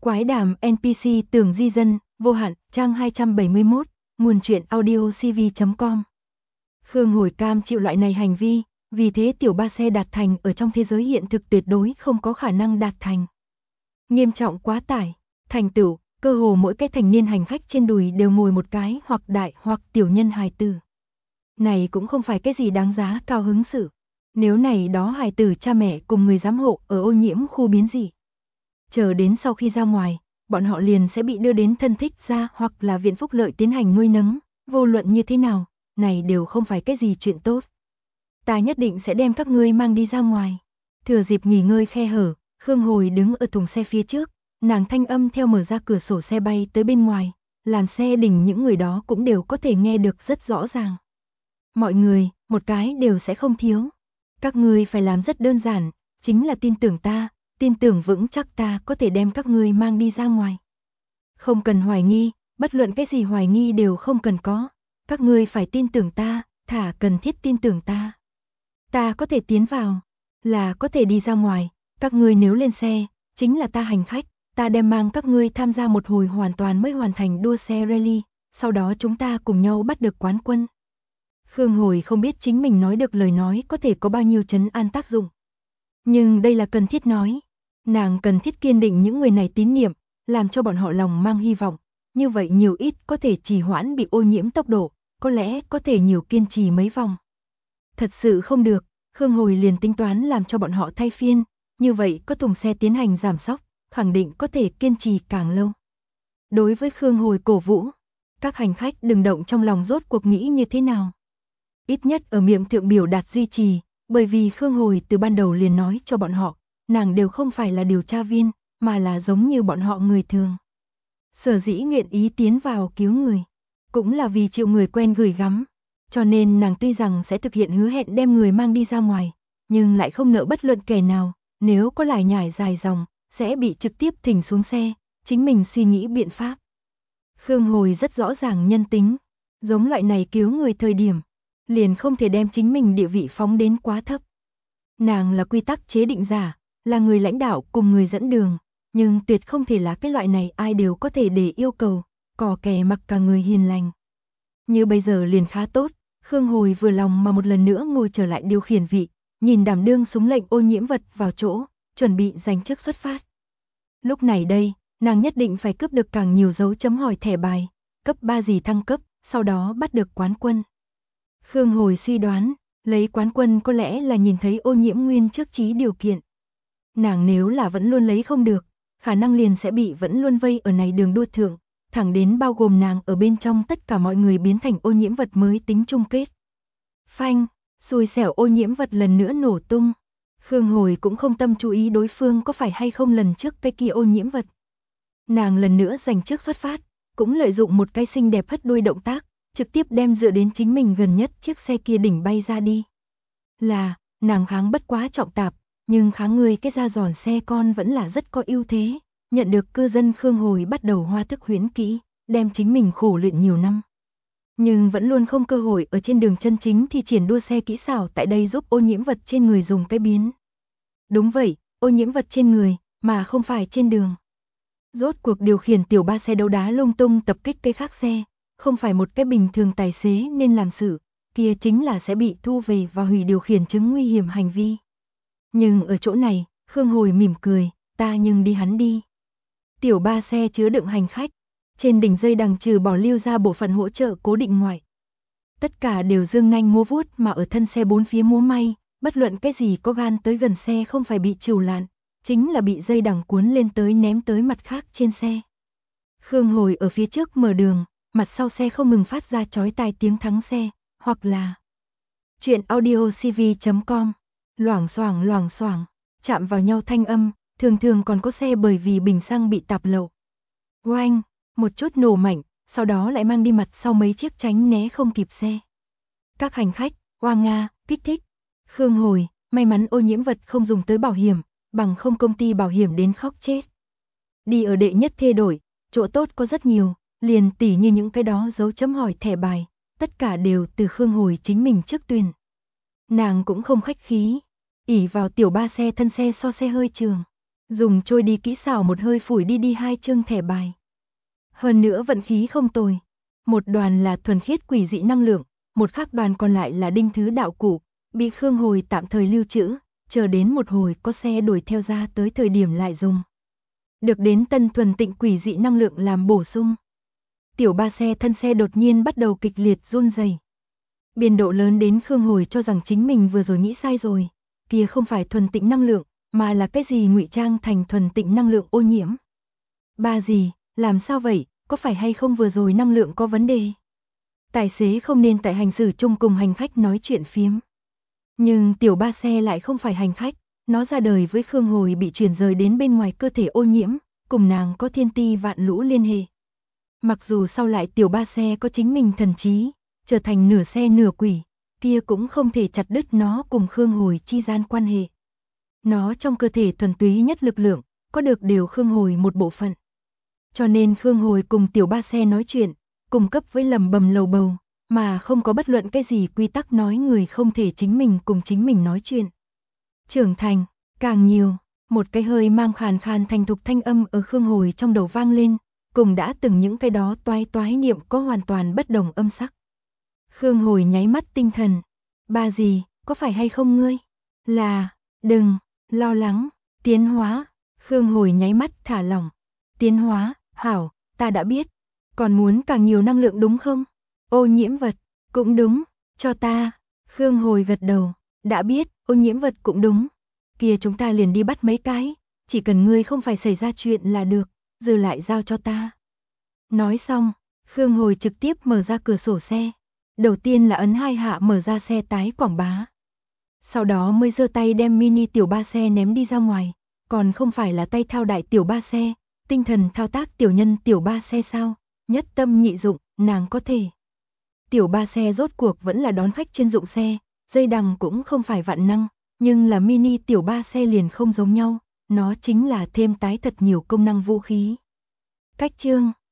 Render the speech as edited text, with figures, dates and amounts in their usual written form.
Quái đàm NPC Tường Di Dân, vô hạn, trang 271, nguồn truyện audiocv.com. Khương Hồi cam chịu loại này hành vi, vì thế tiểu ba xe đạt thành ở trong thế giới hiện thực tuyệt đối không có khả năng đạt thành. Nghiêm trọng quá tải, thành tựu, cơ hồ mỗi cái thành niên hành khách trên đùi đều ngồi một cái hoặc đại hoặc tiểu nhân hài tử. Này cũng không phải cái gì đáng giá cao hứng sự. Nếu này đó hài tử cha mẹ cùng người giám hộ ở ô nhiễm khu biến dị. Chờ đến sau khi ra ngoài, bọn họ liền sẽ bị đưa đến thân thích gia hoặc là viện phúc lợi tiến hành nuôi nấng, vô luận như thế nào, này đều không phải cái gì chuyện tốt. Ta nhất định sẽ đem các ngươi mang đi ra ngoài. Thừa dịp nghỉ ngơi khe hở, Khương Hồi đứng ở thùng xe phía trước, nàng thanh âm theo mở ra cửa sổ xe bay tới bên ngoài, làm xe đỉnh những người đó cũng đều có thể nghe được rất rõ ràng. Mọi người, một cái đều sẽ không thiếu. Các ngươi phải làm rất đơn giản, chính là tin tưởng ta, tin tưởng vững chắc ta có thể đem các ngươi mang đi ra ngoài. Không cần hoài nghi, bất luận cái gì hoài nghi đều không cần có. Các ngươi phải tin tưởng ta, thả cần thiết tin tưởng ta. Ta có thể tiến vào, là có thể đi ra ngoài, các ngươi nếu lên xe, chính là ta hành khách, ta đem mang các ngươi tham gia một hồi hoàn toàn mới hoàn thành đua xe rally, sau đó chúng ta cùng nhau bắt được quán quân. Khương Hồi không biết chính mình nói được lời nói có thể có bao nhiêu trấn an tác dụng. Nhưng đây là cần thiết nói. Nàng cần thiết kiên định những người này tín niệm, làm cho bọn họ lòng mang hy vọng. Như vậy nhiều ít có thể trì hoãn bị ô nhiễm tốc độ, có lẽ có thể nhiều kiên trì mấy vòng. Thật sự không được, Khương Hồi liền tính toán làm cho bọn họ thay phiên. Như vậy có thùng xe tiến hành giảm sóc, khẳng định có thể kiên trì càng lâu. Đối với Khương Hồi cổ vũ, các hành khách đừng động trong lòng rốt cuộc nghĩ như thế nào. Ít nhất ở miệng thượng biểu đạt duy trì, bởi vì Khương Hồi từ ban đầu liền nói cho bọn họ, nàng đều không phải là điều tra viên, mà là giống như bọn họ người thường. Sở dĩ nguyện ý tiến vào cứu người, cũng là vì chịu người quen gửi gắm, cho nên nàng tuy rằng sẽ thực hiện hứa hẹn đem người mang đi ra ngoài, nhưng lại không nợ bất luận kẻ nào, nếu có lải nhải dài dòng, sẽ bị trực tiếp thỉnh xuống xe, chính mình suy nghĩ biện pháp. Khương Hồi rất rõ ràng nhân tính, giống loại này cứu người thời điểm, liền không thể đem chính mình địa vị phóng đến quá thấp. Nàng là quy tắc chế định giả, là người lãnh đạo cùng người dẫn đường, nhưng tuyệt không thể là cái loại này ai đều có thể để yêu cầu, cò kè mặc cả người hiền lành. Như bây giờ liền khá tốt, Khương Hồi vừa lòng mà một lần nữa ngồi trở lại điều khiển vị, nhìn đảm đương súng lệnh ô nhiễm vật vào chỗ, chuẩn bị giành trước xuất phát. Lúc này đây, nàng nhất định phải cướp được càng nhiều dấu chấm hỏi thẻ bài, cấp 3 gì thăng cấp, sau đó bắt được quán quân. Khương Hồi suy đoán, lấy quán quân có lẽ là nhìn thấy ô nhiễm nguyên trước trí điều kiện. Nàng nếu là vẫn luôn lấy không được, khả năng liền sẽ bị vẫn luôn vây ở này đường đua thượng, thẳng đến bao gồm nàng ở bên trong tất cả mọi người biến thành ô nhiễm vật mới tính chung kết. Phanh, xui xẻo ô nhiễm vật lần nữa nổ tung. Khương Hồi cũng không tâm chú ý đối phương có phải hay không lần trước cái kia ô nhiễm vật. Nàng lần nữa giành trước xuất phát, cũng lợi dụng một cái xinh đẹp hất đuôi động tác, trực tiếp đem dựa đến chính mình gần nhất chiếc xe kia đỉnh bay ra đi. Là, nàng kháng bất quá trọng tạp, nhưng kháng người cái da giòn xe con vẫn là rất có ưu thế, nhận được cư dân Khương Hồi bắt đầu hoa thức huyễn kỹ, đem chính mình khổ luyện nhiều năm. Nhưng vẫn luôn không cơ hội ở trên đường chân chính thì triển đua xe kỹ xảo tại đây giúp ô nhiễm vật trên người dùng cái biến. Đúng vậy, ô nhiễm vật trên người, mà không phải trên đường. Rốt cuộc điều khiển tiểu ba xe đấu đá lung tung tập kích cây khác xe, không phải một cái bình thường tài xế nên làm sự, kia chính là sẽ bị thu về và hủy điều khiển chứng nguy hiểm hành vi. Nhưng ở chỗ này, Khương Hồi mỉm cười, ta nhưng đi hắn đi. Tiểu ba xe chứa đựng hành khách, trên đỉnh dây đằng trừ bỏ lưu ra bộ phận hỗ trợ cố định ngoại. Tất cả đều dương nanh múa vuốt mà ở thân xe bốn phía múa may, bất luận cái gì có gan tới gần xe không phải bị trìu lạn, chính là bị dây đằng cuốn lên tới ném tới mặt khác trên xe. Khương Hồi ở phía trước mở đường, mặt sau xe không ngừng phát ra chói tai tiếng thắng xe, hoặc là truyện audiocv.com, loảng xoảng, chạm vào nhau thanh âm, thường thường còn có xe bởi vì bình xăng bị tạp lậu. Oanh, một chút nổ mạnh, sau đó lại mang đi mặt sau mấy chiếc tránh né không kịp xe. Các hành khách, oa nga, kích thích. Khương Hồi, may mắn ô nhiễm vật không dùng tới bảo hiểm, bằng không công ty bảo hiểm đến khóc chết. Đi ở đệ nhất thê đổi, chỗ tốt có rất nhiều, liền tỉ như những cái đó dấu chấm hỏi thẻ bài, tất cả đều từ Khương Hồi chính mình trước tuyển. Nàng cũng không khách khí, ỷ vào tiểu ba xe thân xe so xe hơi trường. Dùng trôi đi kỹ xảo một hơi phủi đi 2 chương thẻ bài. Hơn nữa vận khí không tồi. Một đoàn là thuần khiết quỷ dị năng lượng, một khác đoàn còn lại là đinh thứ đạo cụ, bị Khương Hồi tạm thời lưu trữ, chờ đến một hồi có xe đuổi theo ra tới thời điểm lại dùng. Được đến tân thuần tịnh quỷ dị năng lượng làm bổ sung. Tiểu ba xe thân xe đột nhiên bắt đầu kịch liệt run rẩy. Biên độ lớn đến Khương Hồi cho rằng chính mình vừa rồi nghĩ sai rồi, kia không phải thuần tịnh năng lượng, mà là cái gì ngụy trang thành thuần tịnh năng lượng ô nhiễm. Ba gì, làm sao vậy, có phải hay không vừa rồi năng lượng có vấn đề? Tài xế không nên tại hành xử chung cùng hành khách nói chuyện phiếm. Nhưng tiểu ba xe lại không phải hành khách, nó ra đời với Khương Hồi bị chuyển rời đến bên ngoài cơ thể ô nhiễm, cùng nàng có thiên ti vạn lũ liên hệ. Mặc dù sau lại tiểu ba xe có chính mình thần trí, trở thành nửa xe nửa quỷ, kia cũng không thể chặt đứt nó cùng Khương Hồi chi gian quan hệ. Nó trong cơ thể thuần túy nhất lực lượng, có được đều Khương Hồi một bộ phận. Cho nên Khương Hồi cùng tiểu ba xe nói chuyện, cung cấp với lầm bầm lầu bầu, mà không có bất luận cái gì quy tắc nói người không thể chính mình cùng chính mình nói chuyện. Trưởng thành, càng nhiều, một cái hơi mang khàn khàn thành thục thanh âm ở Khương Hồi trong đầu vang lên, cùng đã từng những cái đó toái toái niệm có hoàn toàn bất đồng âm sắc. Khương Hồi nháy mắt tinh thần. Ba gì, có phải hay không ngươi? Là, đừng, lo lắng, tiến hóa. Khương Hồi nháy mắt thả lỏng. Tiến hóa, hảo, ta đã biết. Còn muốn càng nhiều năng lượng đúng không? Ô nhiễm vật, cũng đúng, cho ta. Khương Hồi gật đầu, đã biết, ô nhiễm vật cũng đúng. Kia chúng ta liền đi bắt mấy cái, chỉ cần ngươi không phải xảy ra chuyện là được, dư lại giao cho ta. Nói xong, Khương Hồi trực tiếp mở ra cửa sổ xe. Đầu tiên là ấn 2 hạ mở ra xe tái quảng bá. Sau đó mới giơ tay đem mini tiểu ba xe ném đi ra ngoài, còn không phải là tay thao đại tiểu ba xe, tinh thần thao tác tiểu nhân tiểu ba xe sao, nhất tâm nhị dụng, nàng có thể. Tiểu ba xe rốt cuộc vẫn là đón khách chuyên dụng xe, dây đằng cũng không phải vạn năng, nhưng là mini tiểu ba xe liền không giống nhau, nó chính là thêm tái thật nhiều công năng vũ khí. Cách chương